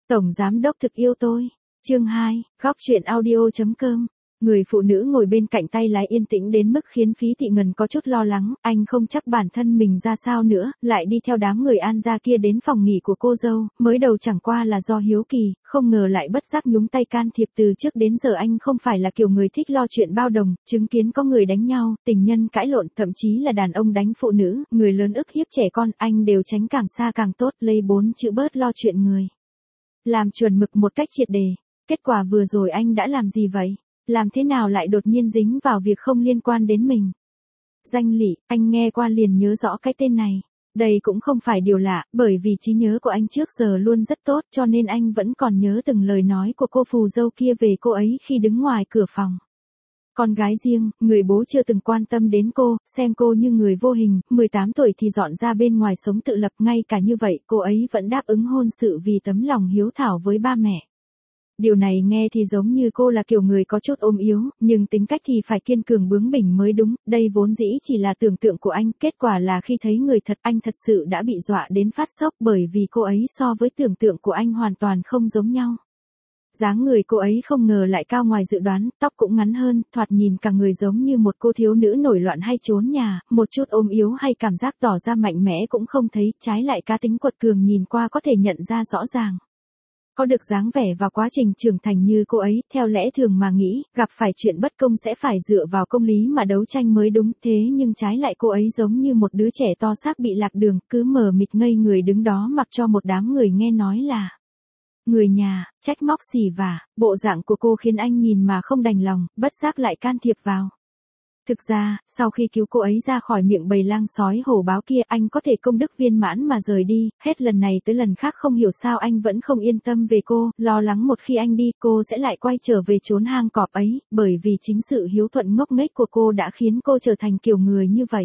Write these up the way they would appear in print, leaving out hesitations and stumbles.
Tổng giám đốc thực yêu tôi. Chương 2, góc chuyện audio.com. Người phụ nữ ngồi bên cạnh tay lái yên tĩnh đến mức khiến Phí Thị Ngân có chút lo lắng, anh không chắc bản thân mình ra sao nữa, lại đi theo đám người An gia kia đến phòng nghỉ của cô dâu, mới đầu chẳng qua là do hiếu kỳ, không ngờ lại bất giác nhúng tay can thiệp. Từ trước đến giờ anh không phải là kiểu người thích lo chuyện bao đồng, chứng kiến có người đánh nhau, tình nhân cãi lộn, thậm chí là đàn ông đánh phụ nữ, người lớn ức hiếp trẻ con, anh đều tránh càng xa càng tốt, lấy 4 chữ bớt lo chuyện người. Làm chuẩn mực một cách triệt đề. Kết quả vừa rồi anh đã làm gì vậy? Làm thế nào lại đột nhiên dính vào việc không liên quan đến mình? Danh Lị, anh nghe qua liền nhớ rõ cái tên này. Đây cũng không phải điều lạ, bởi vì trí nhớ của anh trước giờ luôn rất tốt, cho nên anh vẫn còn nhớ từng lời nói của cô phù dâu kia về cô ấy khi đứng ngoài cửa phòng. Con gái riêng, người bố chưa từng quan tâm đến cô, xem cô như người vô hình, 18 tuổi thì dọn ra bên ngoài sống tự lập, ngay cả như vậy cô ấy vẫn đáp ứng hôn sự vì tấm lòng hiếu thảo với ba mẹ. Điều này nghe thì giống như cô là kiểu người có chút ốm yếu, nhưng tính cách thì phải kiên cường bướng bỉnh mới đúng, đây vốn dĩ chỉ là tưởng tượng của anh, kết quả là khi thấy người thật anh thật sự đã bị dọa đến phát sốc bởi vì cô ấy so với tưởng tượng của anh hoàn toàn không giống nhau. Dáng người cô ấy không ngờ lại cao ngoài dự đoán, tóc cũng ngắn hơn, thoạt nhìn cả người giống như một cô thiếu nữ nổi loạn hay trốn nhà, một chút ốm yếu hay cảm giác tỏ ra mạnh mẽ cũng không thấy, trái lại cá tính quật cường nhìn qua có thể nhận ra rõ ràng. Có được dáng vẻ và quá trình trưởng thành như cô ấy, theo lẽ thường mà nghĩ, gặp phải chuyện bất công sẽ phải dựa vào công lý mà đấu tranh mới đúng, thế nhưng trái lại cô ấy giống như một đứa trẻ to xác bị lạc đường, cứ mờ mịt ngây người đứng đó mặc cho một đám người nghe nói là người nhà, trách móc xỉ vả, bộ dạng của cô khiến anh nhìn mà không đành lòng, bất giác lại can thiệp vào. Thực ra, sau khi cứu cô ấy ra khỏi miệng bầy lang sói hổ báo kia, anh có thể công đức viên mãn mà rời đi, hết lần này tới lần khác không hiểu sao anh vẫn không yên tâm về cô, lo lắng một khi anh đi, cô sẽ lại quay trở về chốn hang cọp ấy, bởi vì chính sự hiếu thuận ngốc nghếch của cô đã khiến cô trở thành kiểu người như vậy.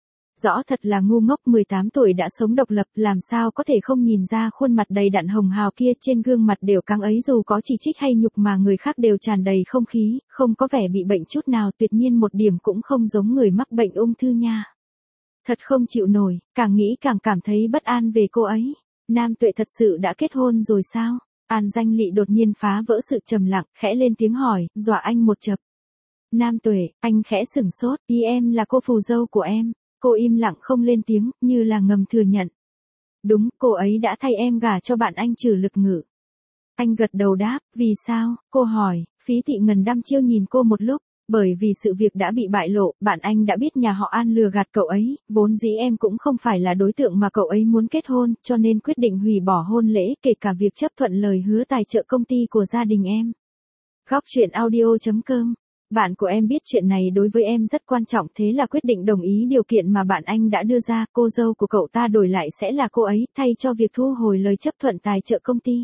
Rõ thật là ngu ngốc, 18 tuổi đã sống độc lập, làm sao có thể không nhìn ra khuôn mặt đầy đặn hồng hào kia, trên gương mặt đều căng ấy dù có chỉ trích hay nhục mà người khác đều tràn đầy không khí, không có vẻ bị bệnh chút nào, tuyệt nhiên một điểm cũng không giống người mắc bệnh ung thư nha. Thật không chịu nổi, càng nghĩ càng cảm thấy bất an về cô ấy. Nam Tuệ thật sự đã kết hôn rồi sao? An Danh Lị đột nhiên phá vỡ sự trầm lặng, khẽ lên tiếng hỏi, dọa anh một chập. Nam Tuệ, anh khẽ sửng sốt, ý em là cô phù dâu của em. Cô im lặng không lên tiếng, như là ngầm thừa nhận. Đúng, cô ấy đã thay em gả cho bạn anh Trử Lực Ngự. Anh gật đầu đáp, vì sao? Cô hỏi. Phí Thị Ngân đăm chiêu nhìn cô một lúc, bởi vì sự việc đã bị bại lộ, bạn anh đã biết nhà họ An lừa gạt cậu ấy, vốn dĩ em cũng không phải là đối tượng mà cậu ấy muốn kết hôn, cho nên quyết định hủy bỏ hôn lễ, kể cả việc chấp thuận lời hứa tài trợ công ty của gia đình em. Góc chuyện audio.com. Bạn của em biết chuyện này đối với em rất quan trọng, thế là quyết định đồng ý điều kiện mà bạn anh đã đưa ra, cô dâu của cậu ta đổi lại sẽ là cô ấy, thay cho việc thu hồi lời chấp thuận tài trợ công ty.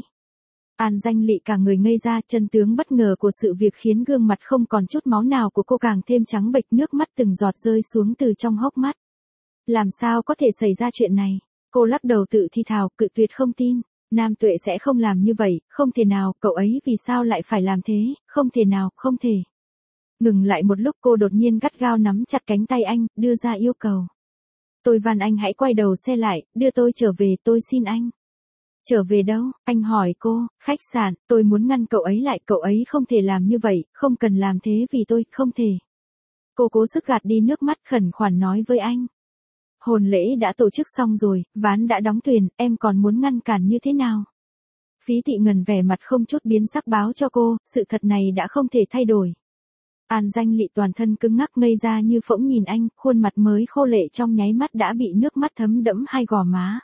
An Danh Lị cả người ngây ra, chân tướng bất ngờ của sự việc khiến gương mặt không còn chút máu nào của cô càng thêm trắng bệch, nước mắt từng giọt rơi xuống từ trong hốc mắt. Làm sao có thể xảy ra chuyện này? Cô lắc đầu tự thi thào, cự tuyệt không tin. Nam Tuệ sẽ không làm như vậy, không thể nào, cậu ấy vì sao lại phải làm thế, không thể nào, không thể. Ngừng lại một lúc cô đột nhiên gắt gao nắm chặt cánh tay anh, đưa ra yêu cầu. Tôi van anh hãy quay đầu xe lại, đưa tôi trở về, tôi xin anh. Trở về đâu? Anh hỏi cô. Khách sạn, tôi muốn ngăn cậu ấy lại, cậu ấy không thể làm như vậy, không cần làm thế vì tôi, không thể. Cô cố sức gạt đi nước mắt khẩn khoản nói với anh. Hôn lễ đã tổ chức xong rồi, ván đã đóng thuyền, em còn muốn ngăn cản như thế nào? Phí Thị Ngân vẻ mặt không chút biến sắc báo cho cô, sự thật này đã không thể thay đổi. An Danh Lị toàn thân cứng ngắc ngây ra như phỗng nhìn anh, khuôn mặt mới khô lệ trong nháy mắt đã bị nước mắt thấm đẫm hai gò má.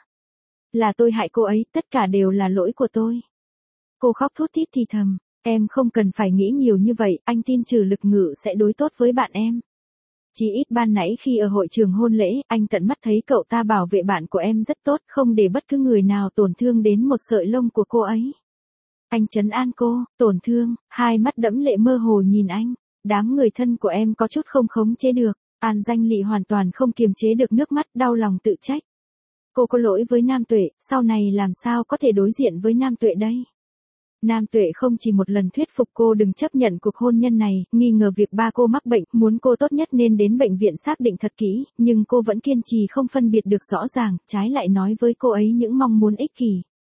Là tôi hại cô ấy, tất cả đều là lỗi của tôi. Cô khóc thút thít thì thầm, em không cần phải nghĩ nhiều như vậy, anh tin Trử Lực Ngự sẽ đối tốt với bạn em. Chỉ ít ban nãy khi ở hội trường hôn lễ, anh tận mắt thấy cậu ta bảo vệ bạn của em rất tốt, không để bất cứ người nào tổn thương đến một sợi lông của cô ấy. Anh trấn an cô, tổn thương, hai mắt đẫm lệ mơ hồ nhìn anh. Đám người thân của em có chút không khống chế được. An Danh Lị hoàn toàn không kiềm chế được nước mắt, đau lòng tự trách. Cô có lỗi với Nam Tuệ, sau này làm sao có thể đối diện với Nam Tuệ đây? Nam Tuệ không chỉ một lần thuyết phục cô đừng chấp nhận cuộc hôn nhân này, nghi ngờ việc ba cô mắc bệnh, muốn cô tốt nhất nên đến bệnh viện xác định thật kỹ, nhưng cô vẫn kiên trì không phân biệt được rõ ràng, trái lại nói với cô ấy những mong muốn ích kỷ.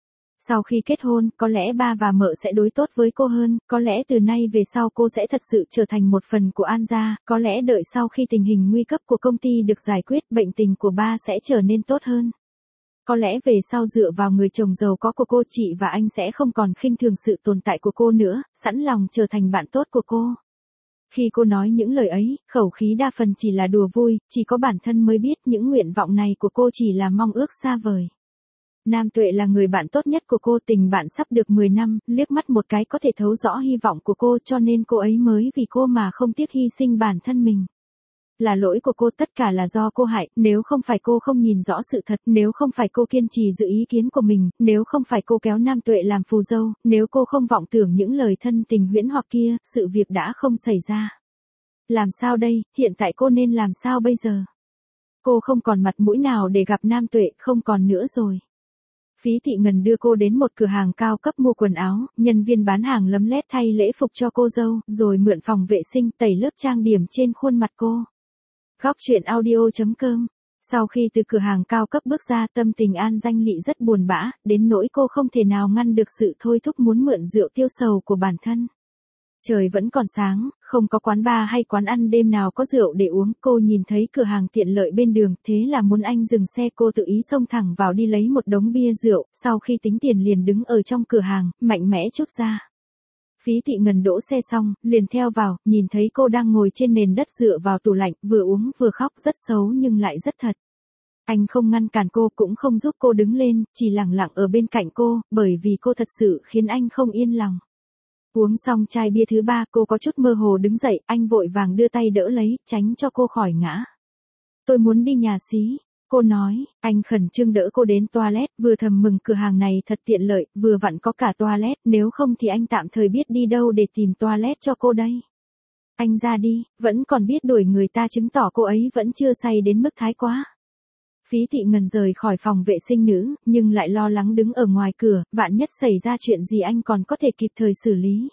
Sau khi kết hôn, có lẽ ba và mợ sẽ đối tốt với cô hơn, có lẽ từ nay về sau cô sẽ thật sự trở thành một phần của An gia, có lẽ đợi sau khi tình hình nguy cấp của công ty được giải quyết, bệnh tình của ba sẽ trở nên tốt hơn. Có lẽ về sau dựa vào người chồng giàu có của cô, chị và anh sẽ không còn khinh thường sự tồn tại của cô nữa, sẵn lòng trở thành bạn tốt của cô. Khi cô nói những lời ấy, khẩu khí đa phần chỉ là đùa vui, chỉ có bản thân mới biết những nguyện vọng này của cô chỉ là mong ước xa vời. Nam Tuệ là người bạn tốt nhất của cô, tình bạn sắp được 10 năm, liếc mắt một cái có thể thấu rõ hy vọng của cô, cho nên cô ấy mới vì cô mà không tiếc hy sinh bản thân mình. Là lỗi của cô, tất cả là do cô hại, nếu không phải cô không nhìn rõ sự thật, nếu không phải cô kiên trì giữ ý kiến của mình, nếu không phải cô kéo Nam Tuệ làm phù dâu, nếu cô không vọng tưởng những lời thân tình huyễn hoặc kia, sự việc đã không xảy ra. Làm sao đây, hiện tại cô nên làm sao bây giờ? Cô không còn mặt mũi nào để gặp Nam Tuệ, không còn nữa rồi. Phí Thị Ngân đưa cô đến một cửa hàng cao cấp mua quần áo, nhân viên bán hàng lấm lét thay lễ phục cho cô dâu, rồi mượn phòng vệ sinh tẩy lớp trang điểm trên khuôn mặt cô. Góc truyện audio.com. Sau khi từ cửa hàng cao cấp bước ra, tâm tình An Danh Lị rất buồn bã, đến nỗi cô không thể nào ngăn được sự thôi thúc muốn mượn rượu tiêu sầu của bản thân. Trời vẫn còn sáng, không có quán bar hay quán ăn đêm nào có rượu để uống, cô nhìn thấy cửa hàng tiện lợi bên đường, thế là muốn anh dừng xe, cô tự ý xông thẳng vào đi lấy một đống bia rượu, sau khi tính tiền liền đứng ở trong cửa hàng, mạnh mẽ trút ra. Phí Thị Ngân đỗ xe xong, liền theo vào, nhìn thấy cô đang ngồi trên nền đất dựa vào tủ lạnh, vừa uống vừa khóc, rất xấu nhưng lại rất thật. Anh không ngăn cản cô, cũng không giúp cô đứng lên, chỉ lặng lặng ở bên cạnh cô, bởi vì cô thật sự khiến anh không yên lòng. Uống xong chai bia thứ ba, cô có chút mơ hồ đứng dậy, anh vội vàng đưa tay đỡ lấy, tránh cho cô khỏi ngã. Tôi muốn đi nhà xí, cô nói, anh khẩn trương đỡ cô đến toilet, vừa thầm mừng cửa hàng này thật tiện lợi, vừa vặn có cả toilet, nếu không thì anh tạm thời biết đi đâu để tìm toilet cho cô đây. Anh ra đi, vẫn còn biết đuổi người ta, chứng tỏ cô ấy vẫn chưa say đến mức thái quá. Phí Thị Ngân rời khỏi phòng vệ sinh nữ, nhưng lại lo lắng đứng ở ngoài cửa, vạn nhất xảy ra chuyện gì anh còn có thể kịp thời xử lý.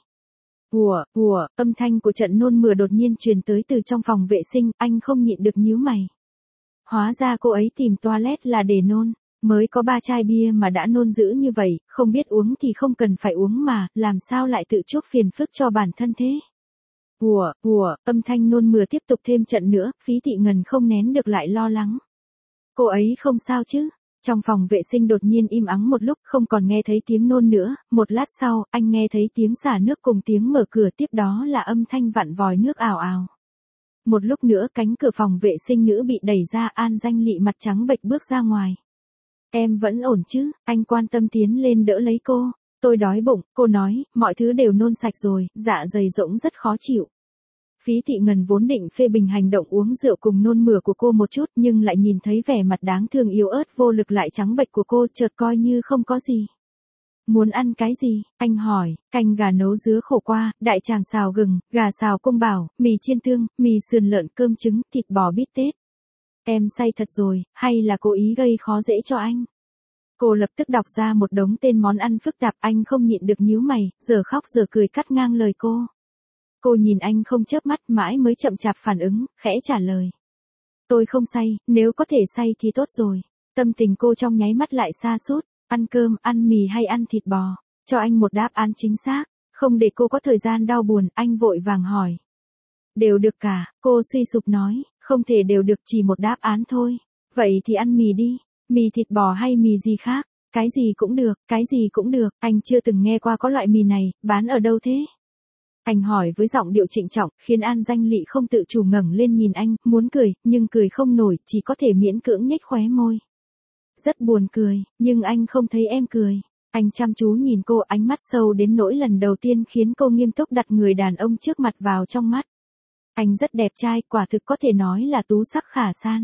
Ùa, âm thanh của trận nôn mửa đột nhiên truyền tới từ trong phòng vệ sinh, anh không nhịn được nhíu mày. Hóa ra cô ấy tìm toilet là để nôn, mới có 3 chai bia mà đã nôn dữ như vậy, không biết uống thì không cần phải uống mà, làm sao lại tự chuốc phiền phức cho bản thân thế. Âm thanh nôn mửa tiếp tục thêm trận nữa, Phí Thị Ngân không nén được lại lo lắng. Cô ấy không sao chứ? Trong phòng vệ sinh đột nhiên im ắng một lúc, không còn nghe thấy tiếng nôn nữa, một lát sau, anh nghe thấy tiếng xả nước cùng tiếng mở cửa, tiếp đó là âm thanh vặn vòi nước ào ào. Một lúc nữa cánh cửa phòng vệ sinh nữ bị đẩy ra, An Danh Lị mặt trắng bệch bước ra ngoài. Em vẫn ổn chứ? Anh quan tâm tiến lên đỡ lấy cô. Tôi đói bụng, cô nói, mọi thứ đều nôn sạch rồi, dạ dày rỗng rất khó chịu. Phí Thị Ngân vốn định phê bình hành động uống rượu cùng nôn mửa của cô một chút, nhưng lại nhìn thấy vẻ mặt đáng thương yếu ớt vô lực lại trắng bệch của cô, chợt coi như không có gì. Muốn ăn cái gì? Anh hỏi. Canh gà nấu dứa khổ qua, đại tràng xào gừng, gà xào cung bảo, mì chiên tương, mì sườn lợn, cơm trứng, thịt bò bít tết. Em say thật rồi, hay là cố ý gây khó dễ cho anh? Cô lập tức đọc ra một đống tên món ăn phức tạp, anh không nhịn được nhíu mày, giờ khóc giờ cười cắt ngang lời cô. Cô nhìn anh không chớp mắt, mãi mới chậm chạp phản ứng, khẽ trả lời. Tôi không say, nếu có thể say thì tốt rồi. Tâm tình cô trong nháy mắt lại sa sút, ăn cơm, ăn mì hay ăn thịt bò, cho anh một đáp án chính xác, không để cô có thời gian đau buồn, anh vội vàng hỏi. Đều được cả, cô suy sụp nói, không thể đều được, chỉ một đáp án thôi. Vậy thì ăn mì đi, mì thịt bò hay mì gì khác, cái gì cũng được, anh chưa từng nghe qua có loại mì này, bán ở đâu thế? Anh hỏi với giọng điệu trịnh trọng, khiến An Danh Lị không tự chủ ngẩng lên nhìn anh, muốn cười, nhưng cười không nổi, chỉ có thể miễn cưỡng nhếch khóe môi. Rất buồn cười, nhưng anh không thấy em cười. Anh chăm chú nhìn cô, ánh mắt sâu đến nỗi lần đầu tiên khiến cô nghiêm túc đặt người đàn ông trước mặt vào trong mắt. Anh rất đẹp trai, quả thực có thể nói là tú sắc khả san.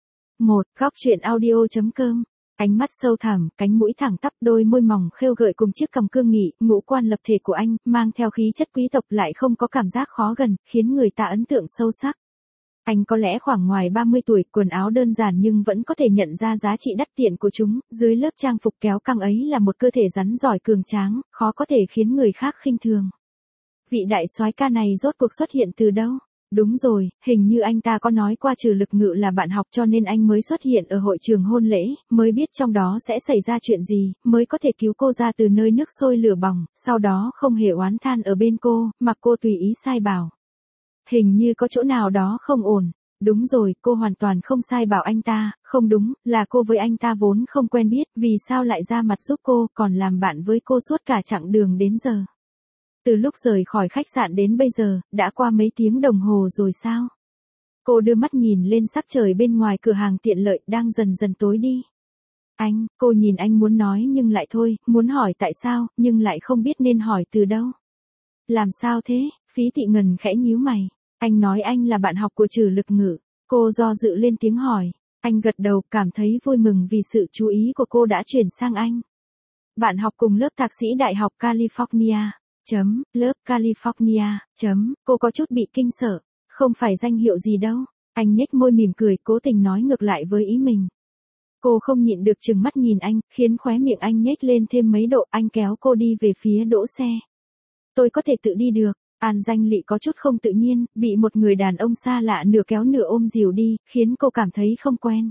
Góc truyện audio.com. Ánh mắt sâu thẳm, cánh mũi thẳng tắp, đôi môi mỏng khêu gợi cùng chiếc cằm cương nghị, ngũ quan lập thể của anh, mang theo khí chất quý tộc lại không có cảm giác khó gần, khiến người ta ấn tượng sâu sắc. Anh có lẽ khoảng ngoài 30 tuổi, quần áo đơn giản nhưng vẫn có thể nhận ra giá trị đắt tiền của chúng, dưới lớp trang phục kéo căng ấy là một cơ thể rắn giỏi cường tráng, khó có thể khiến người khác khinh thường. Vị đại soái ca này rốt cuộc xuất hiện từ đâu? Đúng rồi, hình như anh ta có nói qua Trừ Lực Ngự là bạn học cho nên anh mới xuất hiện ở hội trường hôn lễ, mới biết trong đó sẽ xảy ra chuyện gì, mới có thể cứu cô ra từ nơi nước sôi lửa bỏng, sau đó không hề oán than ở bên cô, mà cô tùy ý sai bảo. Hình như có chỗ nào đó không ổn. Đúng rồi, cô hoàn toàn không sai bảo anh ta, không đúng, là cô với anh ta vốn không quen biết, vì sao lại ra mặt giúp cô, còn làm bạn với cô suốt cả chặng đường đến giờ. Từ lúc rời khỏi khách sạn đến bây giờ, đã qua mấy tiếng đồng hồ rồi sao? Cô đưa mắt nhìn lên sắc trời bên ngoài cửa hàng tiện lợi đang dần dần tối đi. Cô nhìn anh muốn nói nhưng lại thôi, muốn hỏi tại sao, nhưng lại không biết nên hỏi từ đâu. Làm sao thế? Phí Thị Ngân khẽ nhíu mày. Anh nói anh là bạn học của Trừ Lực Ngự. Cô do dự lên tiếng hỏi. Anh gật đầu, cảm thấy vui mừng vì sự chú ý của cô đã chuyển sang anh. Bạn học cùng lớp thạc sĩ Đại học California. Lớp California. Cô có chút bị kinh sợ. Không phải danh hiệu gì đâu. Anh nhếch môi mỉm cười, cố tình nói ngược lại với ý mình. Cô không nhịn được trừng mắt nhìn anh, khiến khóe miệng anh nhếch lên thêm mấy độ. Anh kéo cô đi về phía đỗ xe. Tôi có thể tự đi được. An Danh Lị có chút không tự nhiên, bị một người đàn ông xa lạ nửa kéo nửa ôm dìu đi, khiến cô cảm thấy không quen.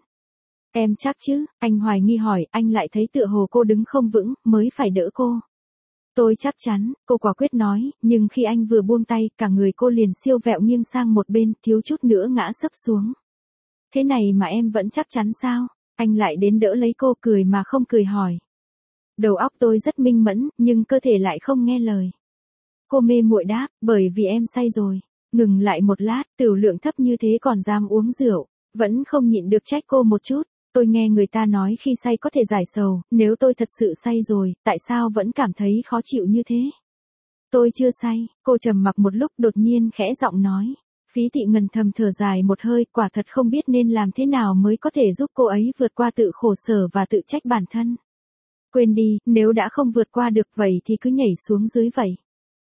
Em chắc chứ? Anh hoài nghi hỏi, anh lại thấy tựa hồ cô đứng không vững, mới phải đỡ cô. Tôi chắc chắn, cô quả quyết nói, nhưng khi anh vừa buông tay, cả người cô liền siêu vẹo nghiêng sang một bên, thiếu chút nữa ngã sấp xuống. Thế này mà em vẫn chắc chắn sao? Anh lại đến đỡ lấy cô, cười mà không cười hỏi. Đầu óc tôi rất minh mẫn, nhưng cơ thể lại không nghe lời. Cô mê muội đáp, bởi vì em say rồi. Ngừng lại một lát, tửu lượng thấp như thế còn dám uống rượu. Vẫn không nhịn được trách cô một chút. Tôi nghe người ta nói khi say có thể giải sầu, nếu tôi thật sự say rồi, tại sao vẫn cảm thấy khó chịu như thế? Tôi chưa say, cô trầm mặc một lúc đột nhiên khẽ giọng nói. Phí Thị Ngân thầm thở dài một hơi, quả thật không biết nên làm thế nào mới có thể giúp cô ấy vượt qua tự khổ sở và tự trách bản thân. Quên đi, nếu đã không vượt qua được vậy thì cứ nhảy xuống dưới vậy.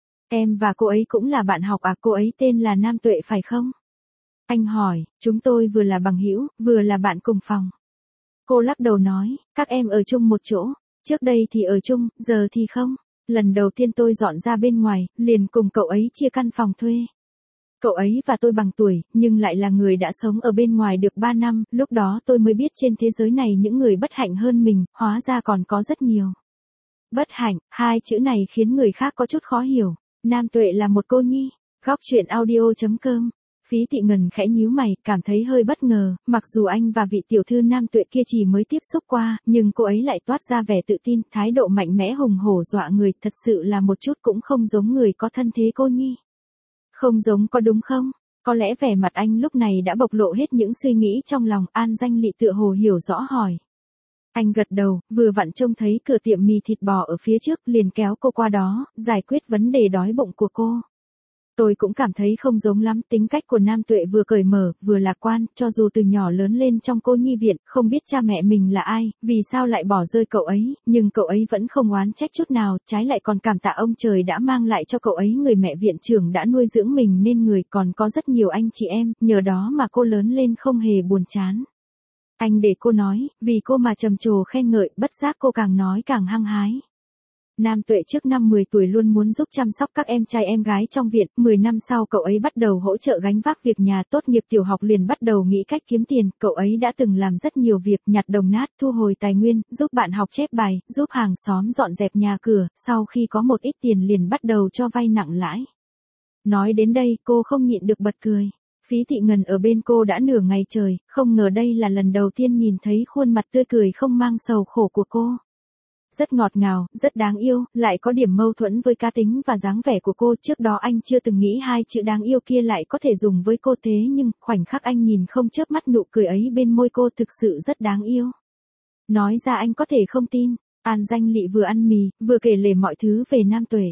Em và cô ấy cũng là bạn học à? Cô ấy tên là Nam Tuệ phải không? Anh hỏi, chúng tôi vừa là bằng hữu, vừa là bạn cùng phòng. Cô lắc đầu nói, các em ở chung một chỗ, trước đây thì ở chung, giờ thì không. Lần đầu tiên tôi dọn ra bên ngoài, liền cùng cậu ấy chia căn phòng thuê. Cậu ấy và tôi bằng tuổi, nhưng lại là người đã sống ở bên ngoài được 3 năm, lúc đó tôi mới biết trên thế giới này những người bất hạnh hơn mình, hóa ra còn có rất nhiều. Bất hạnh, hai chữ này khiến người khác có chút khó hiểu. Nam Tuệ là một cô nhi. Góc truyện audio.com. Phí Thị Ngân khẽ nhíu mày, cảm thấy hơi bất ngờ, mặc dù anh và vị tiểu thư Nam Tuệ kia chỉ mới tiếp xúc qua, nhưng cô ấy lại toát ra vẻ tự tin, thái độ mạnh mẽ hùng hổ dọa người, thật sự là một chút cũng không giống người có thân thế cô nhi. Không giống có đúng không? Có lẽ vẻ mặt anh lúc này đã bộc lộ hết những suy nghĩ trong lòng. An Danh Lị tựa hồ hiểu rõ hỏi. Anh gật đầu, vừa vặn trông thấy cửa tiệm mì thịt bò ở phía trước, liền kéo cô qua đó, giải quyết vấn đề đói bụng của cô. Tôi cũng cảm thấy không giống lắm, tính cách của Nam Tuệ vừa cởi mở, vừa lạc quan, cho dù từ nhỏ lớn lên trong cô nhi viện, không biết cha mẹ mình là ai, vì sao lại bỏ rơi cậu ấy, nhưng cậu ấy vẫn không oán trách chút nào, trái lại còn cảm tạ ông trời đã mang lại cho cậu ấy người mẹ viện trưởng đã nuôi dưỡng mình nên người, còn có rất nhiều anh chị em, nhờ đó mà cô lớn lên không hề buồn chán. Anh để cô nói, vì cô mà trầm trồ khen ngợi, bất giác cô càng nói càng hăng hái. Nam Tuệ trước năm 10 tuổi luôn muốn giúp chăm sóc các em trai em gái trong viện, 10 năm sau cậu ấy bắt đầu hỗ trợ gánh vác việc nhà, tốt nghiệp tiểu học liền bắt đầu nghĩ cách kiếm tiền, cậu ấy đã từng làm rất nhiều việc, nhặt đồng nát, thu hồi tài nguyên, giúp bạn học chép bài, giúp hàng xóm dọn dẹp nhà cửa, sau khi có một ít tiền liền bắt đầu cho vay nặng lãi. Nói đến đây, cô không nhịn được bật cười. Phí Thị Ngân ở bên cô đã nửa ngày trời, không ngờ đây là lần đầu tiên nhìn thấy khuôn mặt tươi cười không mang sầu khổ của cô. Rất ngọt ngào, rất đáng yêu, lại có điểm mâu thuẫn với cá tính và dáng vẻ của cô. Trước đó anh chưa từng nghĩ hai chữ đáng yêu kia lại có thể dùng với cô, thế nhưng, khoảnh khắc anh nhìn không chớp mắt nụ cười ấy bên môi cô thực sự rất đáng yêu. Nói ra anh có thể không tin. An Danh Lị vừa ăn mì, vừa kể lể mọi thứ về Nam Tuệ.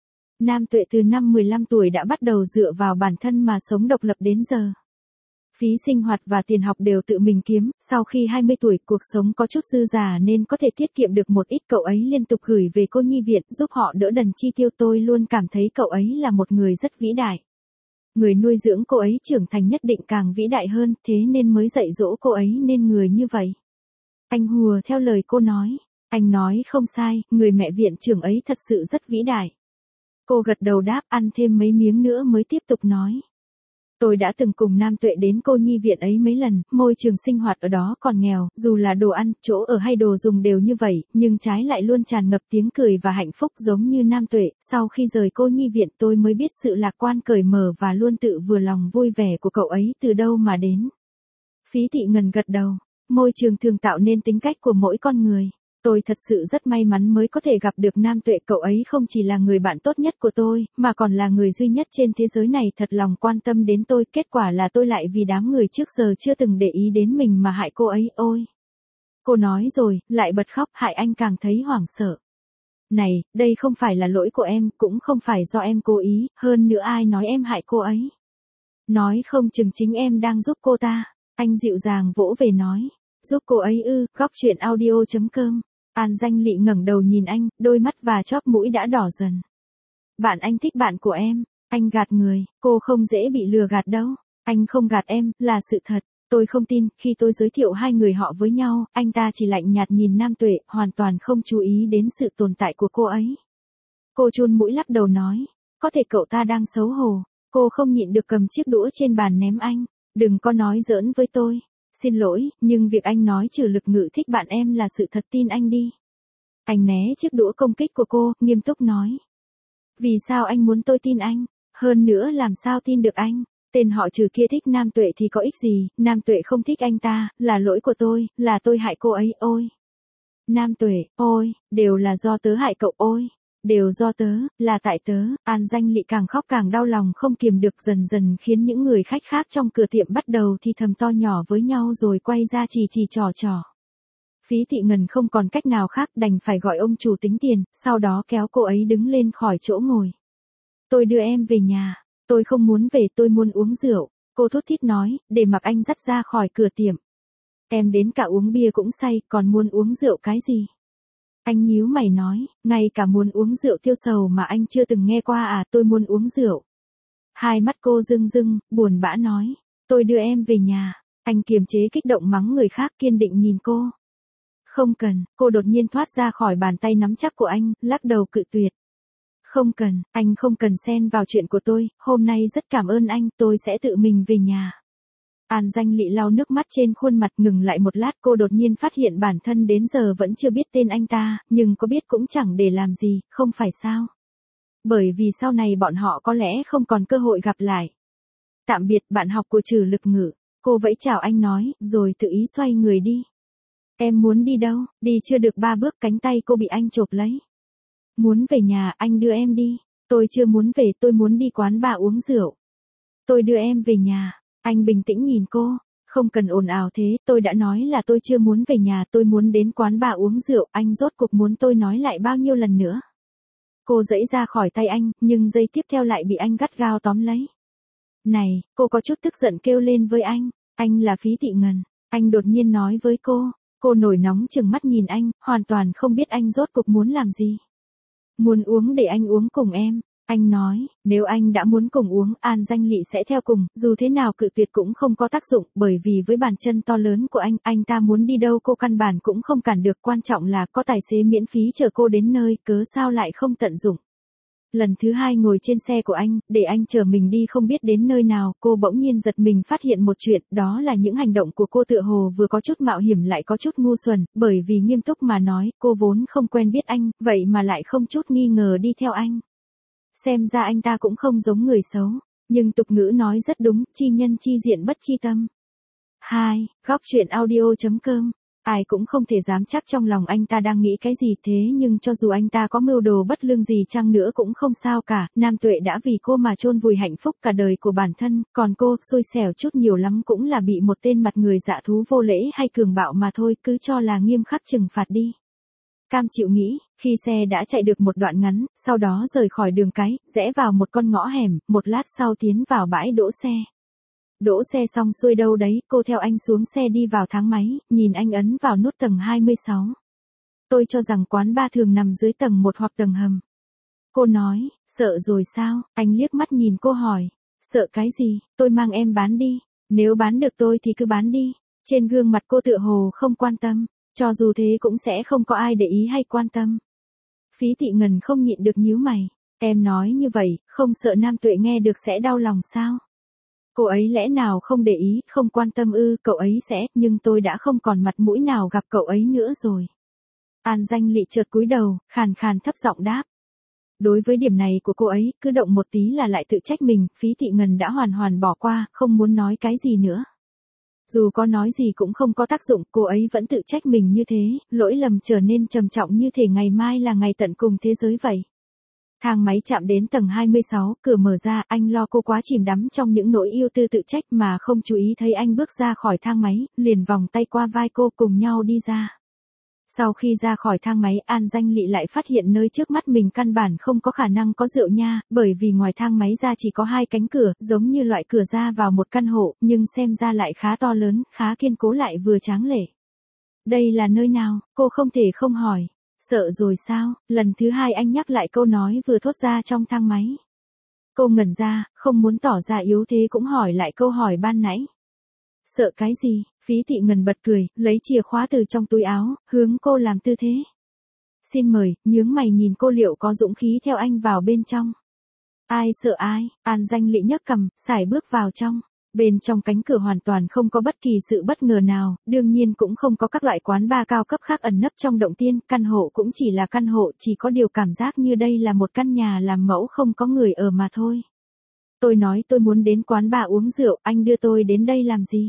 Nam Tuệ từ năm 15 tuổi đã bắt đầu dựa vào bản thân mà sống độc lập đến giờ. Phí sinh hoạt và tiền học đều tự mình kiếm, sau khi 20 tuổi cuộc sống có chút dư giả nên có thể tiết kiệm được một ít, cậu ấy liên tục gửi về cô nhi viện giúp họ đỡ đần chi tiêu. Tôi luôn cảm thấy cậu ấy là một người rất vĩ đại. Người nuôi dưỡng cô ấy trưởng thành nhất định càng vĩ đại hơn, thế nên mới dạy dỗ cô ấy nên người như vậy. Anh hùa theo lời cô nói. Anh nói không sai, người mẹ viện trưởng ấy thật sự rất vĩ đại. Cô gật đầu đáp, ăn thêm mấy miếng nữa mới tiếp tục nói. Tôi đã từng cùng Nam Tuệ đến cô nhi viện ấy mấy lần, môi trường sinh hoạt ở đó còn nghèo, dù là đồ ăn, chỗ ở hay đồ dùng đều như vậy, nhưng trái lại luôn tràn ngập tiếng cười và hạnh phúc giống như Nam Tuệ. Sau khi rời cô nhi viện tôi mới biết sự lạc quan cởi mở và luôn tự vừa lòng vui vẻ của cậu ấy từ đâu mà đến. Phí Thị Ngân gật đầu, môi trường thường tạo nên tính cách của mỗi con người. Tôi thật sự rất may mắn mới có thể gặp được Nam Tuệ, cậu ấy không chỉ là người bạn tốt nhất của tôi, mà còn là người duy nhất trên thế giới này thật lòng quan tâm đến tôi, kết quả là tôi lại vì đám người trước giờ chưa từng để ý đến mình mà hại cô ấy, ôi. Cô nói rồi, lại bật khóc, hại anh càng thấy hoảng sợ. Này, đây không phải là lỗi của em, cũng không phải do em cố ý, hơn nữa ai nói em hại cô ấy. Nói không chừng chính em đang giúp cô ta. Anh dịu dàng vỗ về nói, giúp cô ấy ư? Góc chuyện audio.com. An Danh Lị ngẩng đầu nhìn anh, đôi mắt và chóp mũi đã đỏ dần. Bạn anh thích bạn của em, anh gạt người, cô không dễ bị lừa gạt đâu. Anh không gạt em, là sự thật. Tôi không tin, khi tôi giới thiệu hai người họ với nhau, anh ta chỉ lạnh nhạt nhìn Nam Tuệ, hoàn toàn không chú ý đến sự tồn tại của cô ấy. Cô chun mũi lắc đầu nói, có thể cậu ta đang xấu hổ. Cô không nhịn được cầm chiếc đũa trên bàn ném anh. Đừng có nói giỡn với tôi. Xin lỗi, nhưng việc anh nói trừ Lực Ngự thích bạn em là sự thật, tin anh đi. Anh né chiếc đũa công kích của cô, nghiêm túc nói. Vì sao anh muốn tôi tin anh? Hơn nữa làm sao tin được anh? Tên họ Trừ kia thích Nam Tuệ thì có ích gì? Nam Tuệ không thích anh ta, là lỗi của tôi, là tôi hại cô ấy, ôi. Nam Tuệ, ôi, đều là do tớ hại cậu, ôi. Đều do tớ, là tại tớ. An Danh Lị càng khóc càng đau lòng không kiềm được, dần dần khiến những người khách khác trong cửa tiệm bắt đầu thì thầm to nhỏ với nhau rồi quay ra chỉ trò. Phí Thị Ngân không còn cách nào khác đành phải gọi ông chủ tính tiền, sau đó kéo cô ấy đứng lên khỏi chỗ ngồi. Tôi đưa em về nhà. Tôi không muốn về, tôi muốn uống rượu. Cô thút thít nói, để mặc anh dắt ra khỏi cửa tiệm. Em đến cả uống bia cũng say, còn muốn uống rượu cái gì? Anh nhíu mày nói, ngay cả muốn uống rượu tiêu sầu mà anh chưa từng nghe qua à? Tôi muốn uống rượu. Hai mắt cô rưng rưng, buồn bã nói, tôi đưa em về nhà. Anh kiềm chế kích động mắng người khác, kiên định nhìn cô. Không cần, cô đột nhiên thoát ra khỏi bàn tay nắm chắc của anh, lắc đầu cự tuyệt. Không cần, anh không cần xen vào chuyện của tôi, hôm nay rất cảm ơn anh, tôi sẽ tự mình về nhà. An Danh Lị lau nước mắt trên khuôn mặt, ngừng lại một lát, cô đột nhiên phát hiện bản thân đến giờ vẫn chưa biết tên anh ta, nhưng có biết cũng chẳng để làm gì, không phải sao? Bởi vì sau này bọn họ có lẽ không còn cơ hội gặp lại. Tạm biệt bạn học của Trừ Lực Ngự, cô vẫy chào anh nói, rồi tự ý xoay người đi. Em muốn đi đâu? Đi chưa được 3 bước cánh tay cô bị anh chộp lấy. Muốn về nhà, anh đưa em đi. Tôi chưa muốn về, tôi muốn đi quán bar uống rượu. Tôi đưa em về nhà. Anh bình tĩnh nhìn cô, không cần ồn ào thế, tôi đã nói là tôi chưa muốn về nhà, tôi muốn đến quán bar uống rượu, anh rốt cuộc muốn tôi nói lại bao nhiêu lần nữa. Cô giãy ra khỏi tay anh, nhưng giây tiếp theo lại bị anh gắt gao tóm lấy. Này, cô có chút tức giận kêu lên với anh là Phí Thị Ngân, anh đột nhiên nói với cô nổi nóng trừng mắt nhìn anh, hoàn toàn không biết anh rốt cuộc muốn làm gì. Muốn uống để anh uống cùng em. Anh nói, nếu anh đã muốn cùng uống, An Danh Lị sẽ theo cùng, dù thế nào cự tuyệt cũng không có tác dụng, bởi vì với bàn chân to lớn của anh ta muốn đi đâu cô căn bản cũng không cản được, quan trọng là có tài xế miễn phí chở cô đến nơi, cớ sao lại không tận dụng. Lần thứ 2 ngồi trên xe của anh, để anh chở mình đi không biết đến nơi nào, cô bỗng nhiên giật mình phát hiện một chuyện, đó là những hành động của cô tựa hồ vừa có chút mạo hiểm lại có chút ngu xuẩn, bởi vì nghiêm túc mà nói, cô vốn không quen biết anh, vậy mà lại không chút nghi ngờ đi theo anh. Xem ra anh ta cũng không giống người xấu, nhưng tục ngữ nói rất đúng, chi nhân chi diện bất chi tâm. 2. Góc chuyện audio.com. Ai cũng không thể dám chắc trong lòng anh ta đang nghĩ cái gì, thế nhưng cho dù anh ta có mưu đồ bất lương gì chăng nữa cũng không sao cả, Nam Tuệ đã vì cô mà chôn vùi hạnh phúc cả đời của bản thân, còn cô, xui xẻo chút nhiều lắm cũng là bị một tên mặt người dạ thú vô lễ hay cường bạo mà thôi, cứ cho là nghiêm khắc trừng phạt đi. Cam chịu nghĩ, khi xe đã chạy được một đoạn ngắn, sau đó rời khỏi đường cái, rẽ vào một con ngõ hẻm, một lát sau tiến vào bãi đỗ xe. Đỗ xe xong xuôi đâu đấy, cô theo anh xuống xe đi vào thang máy, nhìn anh ấn vào nút tầng 26. Tôi cho rằng quán bar thường nằm dưới tầng 1 hoặc tầng hầm. Cô nói, sợ rồi sao? Anh liếc mắt nhìn cô hỏi, sợ cái gì? Tôi mang em bán đi, nếu bán được tôi thì cứ bán đi. Trên gương mặt cô tựa hồ không quan tâm, cho dù thế cũng sẽ không có ai để ý hay quan tâm. Phí Thị Ngân không nhịn được nhíu mày, em nói như vậy, không sợ Nam Tuệ nghe được sẽ đau lòng sao? Cô ấy lẽ nào không để ý, không quan tâm ư? Cậu ấy sẽ, nhưng tôi đã không còn mặt mũi nào gặp cậu ấy nữa rồi. An Danh Lị chợt cúi đầu, khàn khàn thấp giọng đáp. Đối với điểm này của cô ấy, cứ động một tí là lại tự trách mình, Phí Thị Ngân đã hoàn hoàn bỏ qua, không muốn nói cái gì nữa. Dù có nói gì cũng không có tác dụng, cô ấy vẫn tự trách mình như thế, lỗi lầm trở nên trầm trọng như thể ngày mai là ngày tận cùng thế giới vậy. Thang máy chạm đến tầng 26, cửa mở ra, anh lo cô quá chìm đắm trong những nỗi yêu tư tự trách mà không chú ý thấy anh bước ra khỏi thang máy, liền vòng tay qua vai cô cùng nhau đi ra. Sau khi ra khỏi thang máy, An Danh Lị lại phát hiện nơi trước mắt mình căn bản không có khả năng có rượu nha, bởi vì ngoài thang máy ra chỉ có 2 cánh cửa, giống như loại cửa ra vào một căn hộ, nhưng xem ra lại khá to lớn, khá kiên cố lại vừa tráng lệ. Đây là nơi nào? Cô không thể không hỏi. Sợ rồi sao? Lần thứ 2 anh nhắc lại câu nói vừa thốt ra trong thang máy. Cô ngẩn ra, không muốn tỏ ra yếu thế cũng hỏi lại câu hỏi ban nãy. Sợ cái gì? Phí Thị Ngân bật cười, lấy chìa khóa từ trong túi áo, hướng cô làm tư thế. Xin mời, nhướng mày nhìn cô liệu có dũng khí theo anh vào bên trong. Ai sợ ai? An Danh Lị nhấc cằm, sải bước vào trong. Bên trong cánh cửa hoàn toàn không có bất kỳ sự bất ngờ nào, đương nhiên cũng không có các loại quán bar cao cấp khác ẩn nấp trong động tiên, căn hộ cũng chỉ là căn hộ, chỉ có điều cảm giác như đây là một căn nhà làm mẫu không có người ở mà thôi. Tôi nói tôi muốn đến quán bar uống rượu, anh đưa tôi đến đây làm gì?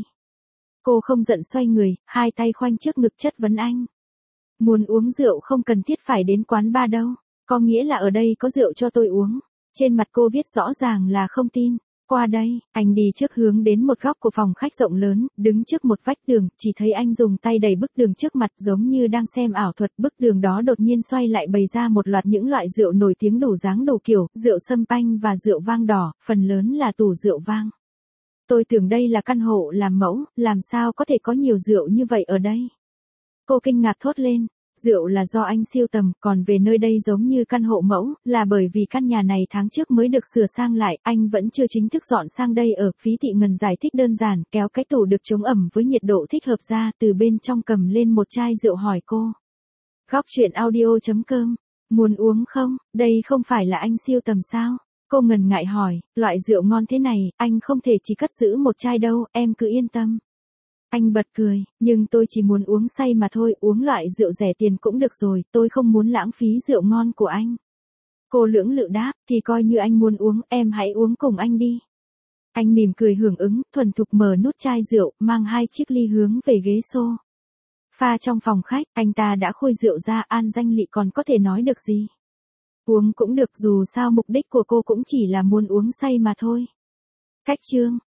Cô không giận xoay người, 2 tay khoanh trước ngực chất vấn anh. Muốn uống rượu không cần thiết phải đến quán bar đâu, có nghĩa là ở đây có rượu cho tôi uống. Trên mặt cô viết rõ ràng là không tin. Qua đây, anh đi trước hướng đến một góc của phòng khách rộng lớn, đứng trước một vách tường, chỉ thấy anh dùng tay đẩy bức tường trước mặt giống như đang xem ảo thuật. Bức tường đó đột nhiên xoay lại bày ra một loạt những loại rượu nổi tiếng đủ dáng đủ kiểu, rượu sâm panh và rượu vang đỏ, phần lớn là tủ rượu vang. Tôi tưởng đây là căn hộ làm mẫu, làm sao có thể có nhiều rượu như vậy ở đây? Cô kinh ngạc thốt lên. Rượu là do anh siêu tầm, còn về nơi đây giống như căn hộ mẫu, là bởi vì căn nhà này tháng trước mới được sửa sang lại, anh vẫn chưa chính thức dọn sang đây ở. Phí Thị Ngân giải thích đơn giản, kéo cái tủ được chống ẩm với nhiệt độ thích hợp ra, từ bên trong cầm lên một chai rượu hỏi cô. Góc truyện audio.com, muốn uống không? Đây không phải là anh siêu tầm sao? Cô ngần ngại hỏi, loại rượu ngon thế này, anh không thể chỉ cất giữ một chai đâu, em cứ yên tâm. Anh bật cười, nhưng tôi chỉ muốn uống say mà thôi, uống loại rượu rẻ tiền cũng được rồi, tôi không muốn lãng phí rượu ngon của anh. Cô lưỡng lự đáp, thì coi như anh muốn uống, em hãy uống cùng anh đi. Anh mỉm cười hưởng ứng, thuần thục mở nút chai rượu, mang 2 chiếc ly hướng về ghế xô. Pha trong phòng khách, anh ta đã khui rượu ra. An Danh Lị còn có thể nói được gì? Uống cũng được, dù sao mục đích của cô cũng chỉ là muốn uống say mà thôi. Cách chương